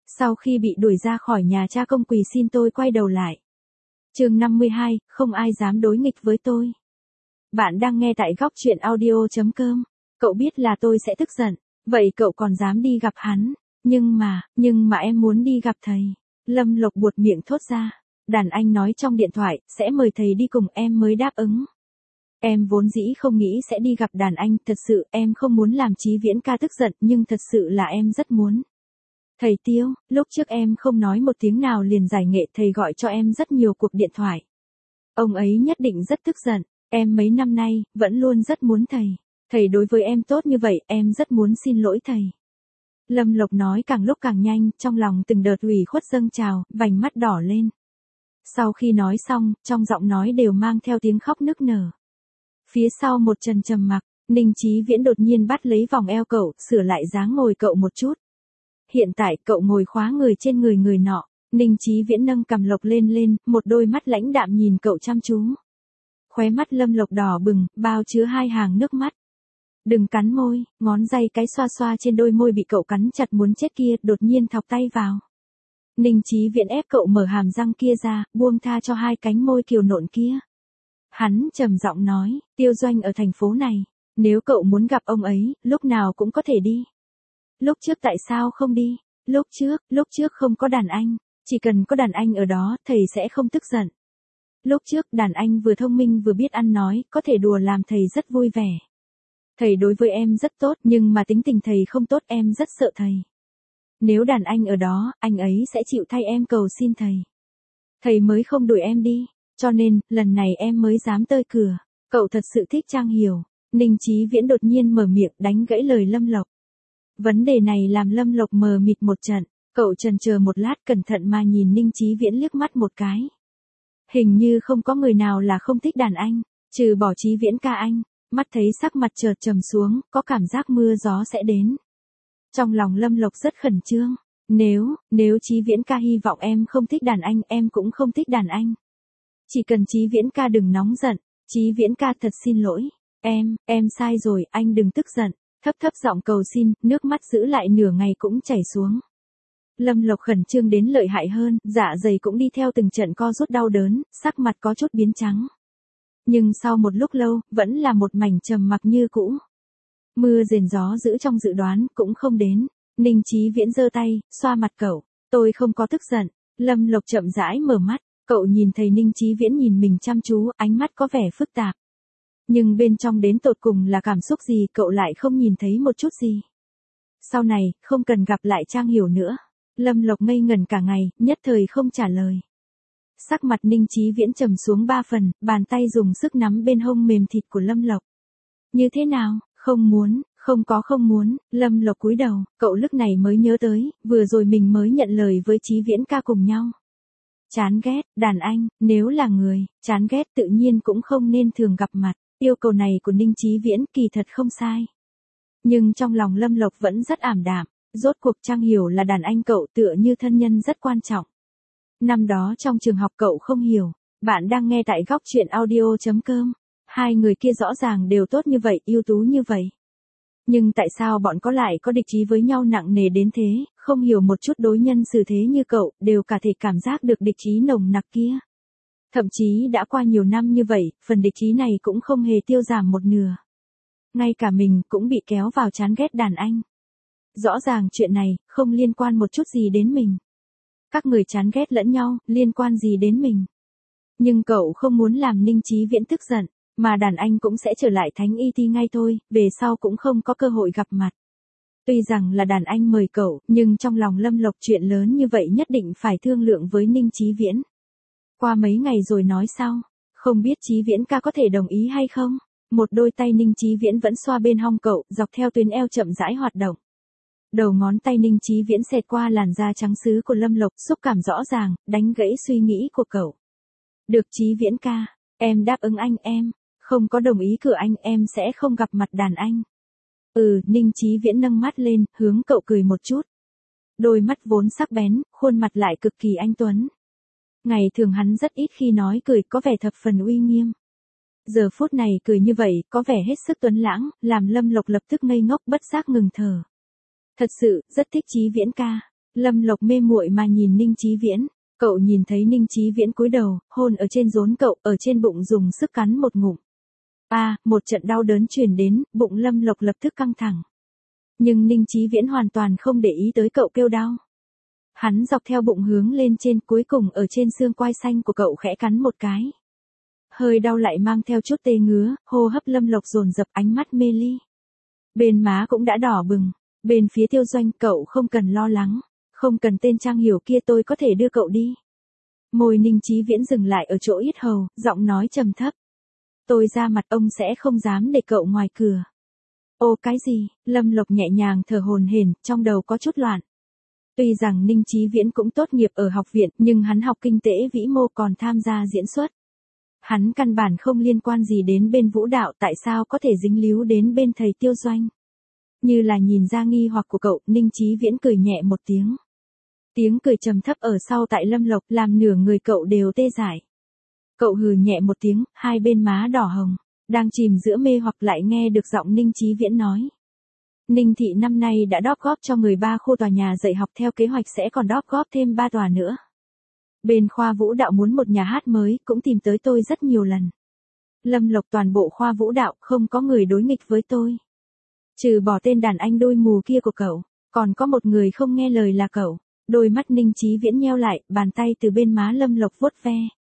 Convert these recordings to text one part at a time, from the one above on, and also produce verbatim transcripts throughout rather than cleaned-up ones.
Sau khi bị đuổi ra khỏi nhà cha công quỳ xin tôi quay đầu lại. Chương năm mươi hai, không ai dám đối nghịch với tôi. Bạn đang nghe tại góc truyện audio chấm com. Cậu biết là tôi sẽ tức giận, vậy cậu còn dám đi gặp hắn? Nhưng mà, nhưng mà em muốn đi gặp thầy. Lâm Lộc buột miệng thốt ra. Đàn anh nói trong điện thoại, sẽ mời thầy đi cùng em mới đáp ứng. Em vốn dĩ không nghĩ sẽ đi gặp đàn anh, thật sự em không muốn làm Chí Viễn ca tức giận, nhưng thật sự là em rất muốn. Thầy Tiêu, lúc trước em không nói một tiếng nào liền giải nghệ, thầy gọi cho em rất nhiều cuộc điện thoại. Ông ấy nhất định rất tức giận, em mấy năm nay, vẫn luôn rất muốn thầy. Thầy đối với em tốt như vậy, em rất muốn xin lỗi thầy. Lâm Lộc nói càng lúc càng nhanh, trong lòng từng đợt ủy khuất dâng trào, vành mắt đỏ lên. Sau khi nói xong, trong giọng nói đều mang theo tiếng khóc nức nở. Phía sau một trần trầm mặc, Ninh Chí Viễn đột nhiên bắt lấy vòng eo cậu, sửa lại dáng ngồi cậu một chút. Hiện tại cậu ngồi khóa người trên người người nọ, Ninh Chí Viễn nâng cằm Lộc lên lên, một đôi mắt lãnh đạm nhìn cậu chăm chú. Khóe mắt Lâm Lộc đỏ bừng, bao chứa hai hàng nước mắt. Đừng cắn môi, ngón tay cái xoa xoa trên đôi môi bị cậu cắn chặt muốn chết kia, đột nhiên thọc tay vào. Ninh Chí Viễn ép cậu mở hàm răng kia ra, buông tha cho hai cánh môi kiều nộn kia. Hắn trầm giọng nói, Tiêu Doanh ở thành phố này, nếu cậu muốn gặp ông ấy, lúc nào cũng có thể đi. Lúc trước tại sao không đi? Lúc trước, lúc trước không có đàn anh, chỉ cần có đàn anh ở đó, thầy sẽ không tức giận. Lúc trước đàn anh vừa thông minh vừa biết ăn nói, có thể đùa làm thầy rất vui vẻ. Thầy đối với em rất tốt, nhưng mà tính tình thầy không tốt, em rất sợ thầy. Nếu đàn anh ở đó, anh ấy sẽ chịu thay em cầu xin thầy. Thầy mới không đuổi em đi, cho nên, lần này em mới dám tơi cửa. Cậu thật sự thích Trang Hiểu. Ninh Chí Viễn đột nhiên mở miệng đánh gãy lời Lâm Lộc. Vấn đề này làm Lâm Lộc mờ mịt một trận, cậu chần chờ một lát cẩn thận mà nhìn Ninh Chí Viễn liếc mắt một cái. Hình như không có người nào là không thích đàn anh, trừ bỏ Chí Viễn ca anh. Mắt thấy sắc mặt chợt trầm xuống, có cảm giác mưa gió sẽ đến. Trong lòng Lâm Lộc rất khẩn trương. Nếu, nếu Chí Viễn ca hy vọng em không thích đàn anh, em cũng không thích đàn anh. Chỉ cần Chí Viễn ca đừng nóng giận. Chí Viễn ca thật xin lỗi. Em, em sai rồi, anh đừng tức giận. Thấp thấp giọng cầu xin, nước mắt giữ lại nửa ngày cũng chảy xuống. Lâm Lộc khẩn trương đến lợi hại hơn, dạ dày cũng đi theo từng trận co rút đau đớn, sắc mặt có chút biến trắng. Nhưng sau một lúc lâu, vẫn là một mảnh trầm mặc như cũ. Mưa rền gió giữ trong dự đoán, cũng không đến. Ninh Chí Viễn giơ tay, xoa mặt cậu. Tôi không có tức giận. Lâm Lộc chậm rãi mở mắt, cậu nhìn thấy Ninh Chí Viễn nhìn mình chăm chú, ánh mắt có vẻ phức tạp. Nhưng bên trong đến tột cùng là cảm xúc gì cậu lại không nhìn thấy một chút gì. Sau này, không cần gặp lại Trang Hiểu nữa. Lâm Lộc ngây ngẩn cả ngày, nhất thời không trả lời. Sắc mặt Ninh Chí Viễn trầm xuống ba phần, bàn tay dùng sức nắm bên hông mềm thịt của Lâm Lộc. Như thế nào, không muốn, không có không muốn, Lâm Lộc cúi đầu, cậu lúc này mới nhớ tới, vừa rồi mình mới nhận lời với Chí Viễn ca cùng nhau. Chán ghét, đàn anh, nếu là người, chán ghét tự nhiên cũng không nên thường gặp mặt. Yêu cầu này của Ninh Chí Viễn kỳ thật không sai. Nhưng trong lòng Lâm Lộc vẫn rất ảm đạm, rốt cuộc Trang Hiểu là đàn anh cậu tựa như thân nhân rất quan trọng. Năm đó trong trường học cậu không hiểu, bạn đang nghe tại góc truyện audio chấm com. Hai người kia rõ ràng đều tốt như vậy, ưu tú như vậy. Nhưng tại sao bọn có lại có địch ý với nhau nặng nề đến thế, không hiểu một chút đối nhân xử thế như cậu, đều cả thể cảm giác được địch ý nồng nặc kia. Thậm chí đã qua nhiều năm như vậy, phần địch ý này cũng không hề tiêu giảm một nửa. Ngay cả mình cũng bị kéo vào chán ghét đàn anh. Rõ ràng chuyện này, không liên quan một chút gì đến mình. Các người chán ghét lẫn nhau, liên quan gì đến mình. Nhưng cậu không muốn làm Ninh Chí Viễn tức giận, mà đàn anh cũng sẽ trở lại Thánh Y Ti ngay thôi, về sau cũng không có cơ hội gặp mặt. Tuy rằng là đàn anh mời cậu, nhưng trong lòng Lâm Lộc chuyện lớn như vậy nhất định phải thương lượng với Ninh Chí Viễn. Qua mấy ngày rồi nói sau, không biết Chí Viễn ca có thể đồng ý hay không? Một đôi tay Ninh Chí Viễn vẫn xoa bên hông cậu, dọc theo tuyến eo chậm rãi hoạt động. Đầu ngón tay Ninh Chí Viễn xẹt qua làn da trắng sứ của Lâm Lộc, xúc cảm rõ ràng, đánh gãy suy nghĩ của cậu. Được Chí Viễn ca, em đáp ứng anh em, không có đồng ý cửa anh em sẽ không gặp mặt đàn anh. Ừ, Ninh Chí Viễn nâng mắt lên, hướng cậu cười một chút. Đôi mắt vốn sắc bén, khuôn mặt lại cực kỳ anh tuấn. Ngày thường hắn rất ít khi nói cười, có vẻ thập phần uy nghiêm. Giờ phút này cười như vậy, có vẻ hết sức tuấn lãng, làm Lâm Lộc lập tức ngây ngốc bất giác ngừng thở. Thật sự, rất thích Chí Viễn ca. Lâm Lộc mê muội mà nhìn Ninh Chí Viễn, cậu nhìn thấy Ninh Chí Viễn cúi đầu, hôn ở trên rốn cậu, ở trên bụng dùng sức cắn một ngụm. A, à, một trận đau đớn truyền đến, bụng Lâm Lộc lập tức căng thẳng. Nhưng Ninh Chí Viễn hoàn toàn không để ý tới cậu kêu đau. Hắn dọc theo bụng hướng lên trên, cuối cùng ở trên xương quai xanh của cậu khẽ cắn một cái. Hơi đau lại mang theo chút tê ngứa, hô hấp Lâm Lộc dồn dập, ánh mắt mê ly. Bên má cũng đã đỏ bừng, bên phía Tiêu Doanh, cậu không cần lo lắng, không cần tên Trang Hiểu kia, tôi có thể đưa cậu đi. Môi Ninh Chí Viễn dừng lại ở chỗ yết hầu, giọng nói trầm thấp. Tôi ra mặt, ông sẽ không dám để cậu ngoài cửa. Ô cái gì? Lâm Lộc nhẹ nhàng thở hổn hển, trong đầu có chút loạn. Tuy rằng Ninh Chí Viễn cũng tốt nghiệp ở học viện, nhưng hắn học kinh tế vĩ mô còn tham gia diễn xuất. Hắn căn bản không liên quan gì đến bên vũ đạo, tại sao có thể dính líu đến bên thầy Tiêu Doanh. Như là nhìn ra nghi hoặc của cậu, Ninh Chí Viễn cười nhẹ một tiếng. Tiếng cười trầm thấp ở sau tại Lâm Lộc làm nửa người cậu đều tê dại. Cậu hừ nhẹ một tiếng, hai bên má đỏ hồng, đang chìm giữa mê hoặc lại nghe được giọng Ninh Chí Viễn nói. Ninh thị năm nay đã đóp góp cho người ba khu tòa nhà dạy học, theo kế hoạch sẽ còn đóp góp thêm ba tòa nữa. Bên khoa vũ đạo muốn một nhà hát mới, cũng tìm tới tôi rất nhiều lần. Lâm Lộc, toàn bộ khoa vũ đạo không có người đối nghịch với tôi. Trừ bỏ tên đàn anh đôi mù kia của cậu, còn có một người không nghe lời là cậu. Đôi mắt Ninh Chí Viễn nheo lại, bàn tay từ bên má Lâm Lộc vuốt ve.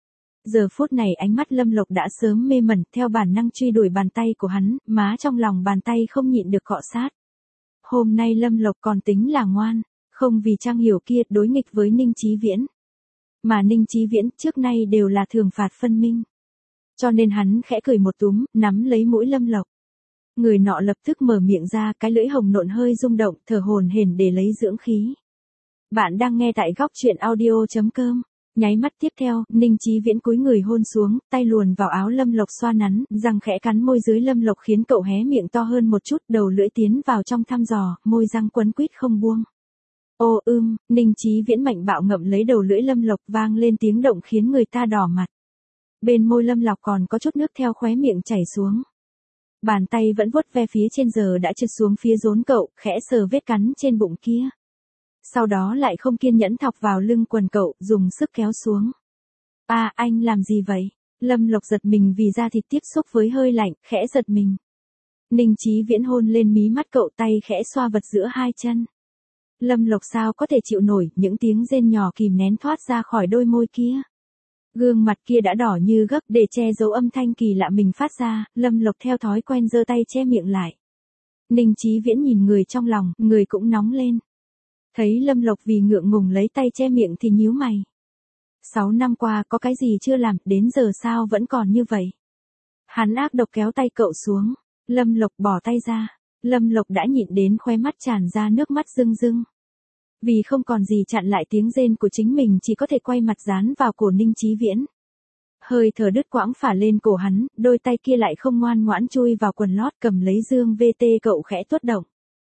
Giờ phút này ánh mắt Lâm Lộc đã sớm mê mẩn, theo bản năng truy đuổi bàn tay của hắn, má trong lòng bàn tay không nhịn được cọ sát. Hôm nay Lâm Lộc còn tính là ngoan, không vì Trang Hiểu kia đối nghịch với Ninh Chí Viễn. Mà Ninh Chí Viễn trước nay đều là thưởng phạt phân minh. Cho nên hắn khẽ cười một túm, nắm lấy mũi Lâm Lộc. Người nọ lập tức mở miệng ra, cái lưỡi hồng nộn hơi rung động, thở hổn hển để lấy dưỡng khí. Bạn đang nghe tại góc truyện audio chấm com. Nháy mắt tiếp theo, Ninh Chí Viễn cúi người hôn xuống, tay luồn vào áo Lâm Lộc xoa nắn, răng khẽ cắn môi dưới Lâm Lộc khiến cậu hé miệng to hơn một chút, đầu lưỡi tiến vào trong thăm dò, môi răng quấn quýt không buông. Ô ưm, Ninh Chí Viễn mạnh bạo ngậm lấy đầu lưỡi Lâm Lộc, vang lên tiếng động khiến người ta đỏ mặt. Bên môi Lâm Lộc còn có chút nước theo khóe miệng chảy xuống. Bàn tay vẫn vuốt ve phía trên giờ đã trượt xuống phía rốn cậu, khẽ sờ vết cắn trên bụng kia. Sau đó lại không kiên nhẫn thọc vào lưng quần cậu, dùng sức kéo xuống. À, anh làm gì vậy? Lâm Lộc giật mình vì da thịt tiếp xúc với hơi lạnh, khẽ giật mình. Ninh Chí Viễn hôn lên mí mắt cậu, tay khẽ xoa vật giữa hai chân. Lâm Lộc sao có thể chịu nổi, những tiếng rên nhỏ kìm nén thoát ra khỏi đôi môi kia. Gương mặt kia đã đỏ như gấc, để che giấu âm thanh kỳ lạ mình phát ra, Lâm Lộc theo thói quen giơ tay che miệng lại. Ninh Chí Viễn nhìn người trong lòng, người cũng nóng lên. Thấy Lâm Lộc vì ngượng ngùng lấy tay che miệng thì nhíu mày. Sáu năm qua có cái gì chưa làm, đến giờ sao vẫn còn như vậy. Hắn ác độc kéo tay cậu xuống. Lâm Lộc bỏ tay ra. Lâm Lộc đã nhịn đến khóe mắt tràn ra nước mắt rưng rưng. Vì không còn gì chặn lại tiếng rên của chính mình, chỉ có thể quay mặt dán vào cổ Ninh Chí Viễn. Hơi thở đứt quãng phả lên cổ hắn, đôi tay kia lại không ngoan ngoãn chui vào quần lót cầm lấy dương vê tê cậu khẽ tuốt động.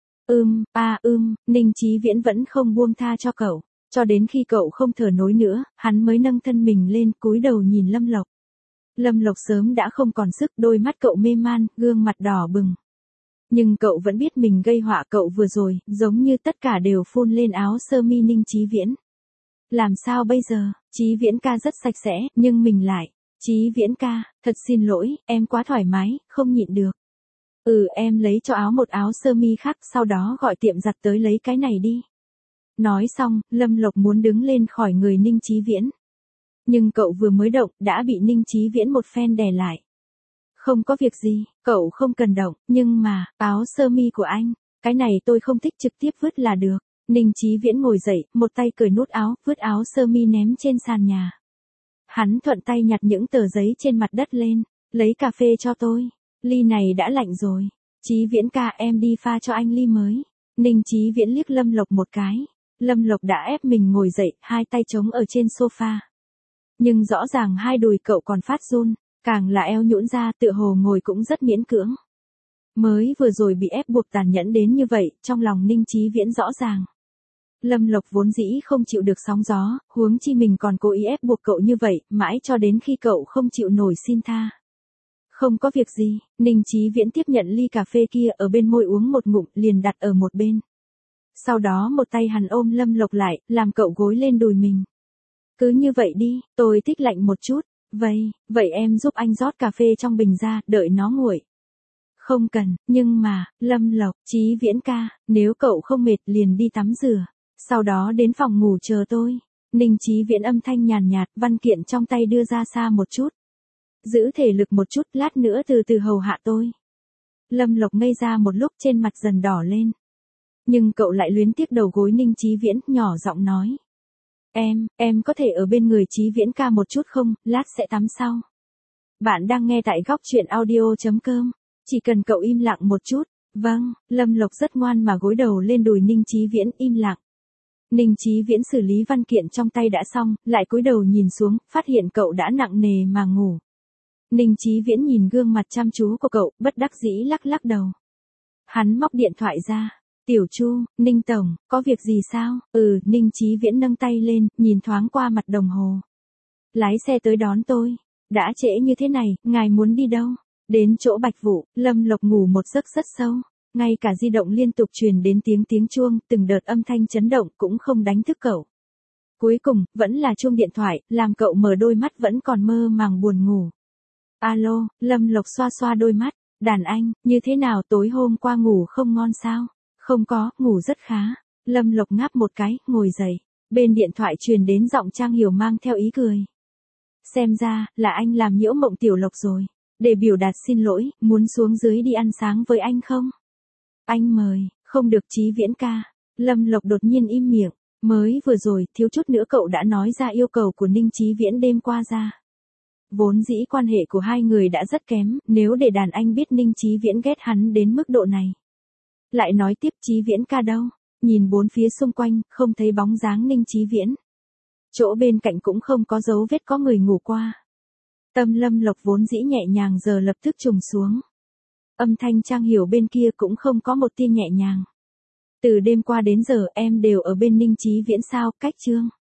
Ưm, a ưm, Ninh Chí Viễn vẫn không buông tha cho cậu, cho đến khi cậu không thở nổi nữa, hắn mới nâng thân mình lên, cúi đầu nhìn Lâm Lộc. Lâm Lộc sớm đã không còn sức, đôi mắt cậu mê man, gương mặt đỏ bừng. Nhưng cậu vẫn biết mình gây họa cậu vừa rồi, giống như tất cả đều phun lên áo sơ mi Ninh Chí Viễn. Làm sao bây giờ? Chí Viễn ca rất sạch sẽ, nhưng mình lại. Chí Viễn ca, thật xin lỗi, em quá thoải mái, không nhịn được. Ừ, em lấy cho áo một áo sơ mi khác, sau đó gọi tiệm giặt tới lấy cái này đi. Nói xong, Lâm Lộc muốn đứng lên khỏi người Ninh Chí Viễn. Nhưng cậu vừa mới động, đã bị Ninh Chí Viễn một phen đè lại. Không có việc gì, cậu không cần động, nhưng mà, áo sơ mi của anh, cái này tôi không thích, trực tiếp vứt là được. Ninh Chí Viễn ngồi dậy, một tay cởi nút áo, vứt áo sơ mi ném trên sàn nhà. Hắn thuận tay nhặt những tờ giấy trên mặt đất lên, lấy cà phê cho tôi. Ly này đã lạnh rồi. Chí Viễn ca, em đi pha cho anh ly mới. Ninh Chí Viễn liếc Lâm Lộc một cái. Lâm Lộc đã ép mình ngồi dậy, hai tay chống ở trên sofa. Nhưng rõ ràng hai đùi cậu còn phát run, càng là eo nhũn ra, tựa hồ ngồi cũng rất miễn cưỡng. Mới vừa rồi bị ép buộc tàn nhẫn đến như vậy, trong lòng Ninh Chí Viễn rõ ràng. Lâm Lộc vốn dĩ không chịu được sóng gió, huống chi mình còn cố ý ép buộc cậu như vậy, mãi cho đến khi cậu không chịu nổi xin tha. Không có việc gì, Ninh Chí Viễn tiếp nhận ly cà phê kia ở bên môi uống một ngụm, liền đặt ở một bên. Sau đó một tay hắn ôm Lâm Lộc lại, làm cậu gối lên đùi mình. Cứ như vậy đi, tôi thích lạnh một chút. Vậy, vậy em giúp anh rót cà phê trong bình ra, đợi nó nguội. Không cần, nhưng mà, Lâm Lộc, Chí Viễn ca, nếu cậu không mệt liền đi tắm rửa. Sau đó đến phòng ngủ chờ tôi. Ninh Chí Viễn âm thanh nhàn nhạt, văn kiện trong tay đưa ra xa một chút. Giữ thể lực một chút, lát nữa từ từ hầu hạ tôi. Lâm Lộc ngây ra một lúc, trên mặt dần đỏ lên. Nhưng cậu lại luyến tiếc đầu gối Ninh Chí Viễn, nhỏ giọng nói. Em, em có thể ở bên người Chí Viễn ca một chút không, lát sẽ tắm sau. Bạn đang nghe tại góc truyện audio chấm com. Chỉ cần cậu im lặng một chút. Vâng, Lâm Lộc rất ngoan mà gối đầu lên đùi Ninh Chí Viễn, im lặng. Ninh Chí Viễn xử lý văn kiện trong tay đã xong, lại cúi đầu nhìn xuống, phát hiện cậu đã nặng nề mà ngủ. Ninh Chí Viễn nhìn gương mặt chăm chú của cậu, bất đắc dĩ lắc lắc đầu. Hắn móc điện thoại ra. Tiểu Chu, Ninh Tổng, có việc gì sao? Ừ, Ninh Chí Viễn nâng tay lên, nhìn thoáng qua mặt đồng hồ. Lái xe tới đón tôi. Đã trễ như thế này, ngài muốn đi đâu? Đến chỗ Bạch Vũ. Lâm Lộc ngủ một giấc rất sâu. Ngay cả di động liên tục truyền đến tiếng tiếng chuông, từng đợt âm thanh chấn động cũng không đánh thức cậu. Cuối cùng, vẫn là chuông điện thoại, làm cậu mở đôi mắt vẫn còn mơ màng buồn ngủ. Alo, Lâm Lộc xoa xoa đôi mắt. Đàn anh, như thế nào, tối hôm qua ngủ không ngon sao? Không có, ngủ rất khá. Lâm Lộc ngáp một cái, ngồi dậy. Bên điện thoại truyền đến giọng Trang Hiểu mang theo ý cười. Xem ra, là anh làm nhiễu mộng Tiểu Lộc rồi. Để biểu đạt xin lỗi, muốn xuống dưới đi ăn sáng với anh không? Anh mời, không được Chí Viễn ca. Lâm Lộc đột nhiên im miệng. Mới vừa rồi, thiếu chút nữa cậu đã nói ra yêu cầu của Ninh Chí Viễn đêm qua ra. Vốn dĩ quan hệ của hai người đã rất kém, nếu để đàn anh biết Ninh Chí Viễn ghét hắn đến mức độ này. Lại nói tiếp, Chí Viễn ca đâu? Nhìn bốn phía xung quanh, không thấy bóng dáng Ninh Chí Viễn. Chỗ bên cạnh cũng không có dấu vết có người ngủ qua. Tâm Lâm Lộc vốn dĩ nhẹ nhàng giờ lập tức trùng xuống. Âm thanh Trang Hiểu bên kia cũng không có một tia nhẹ nhàng. Từ đêm qua đến giờ em đều ở bên Ninh Chí Viễn sao, cách chương.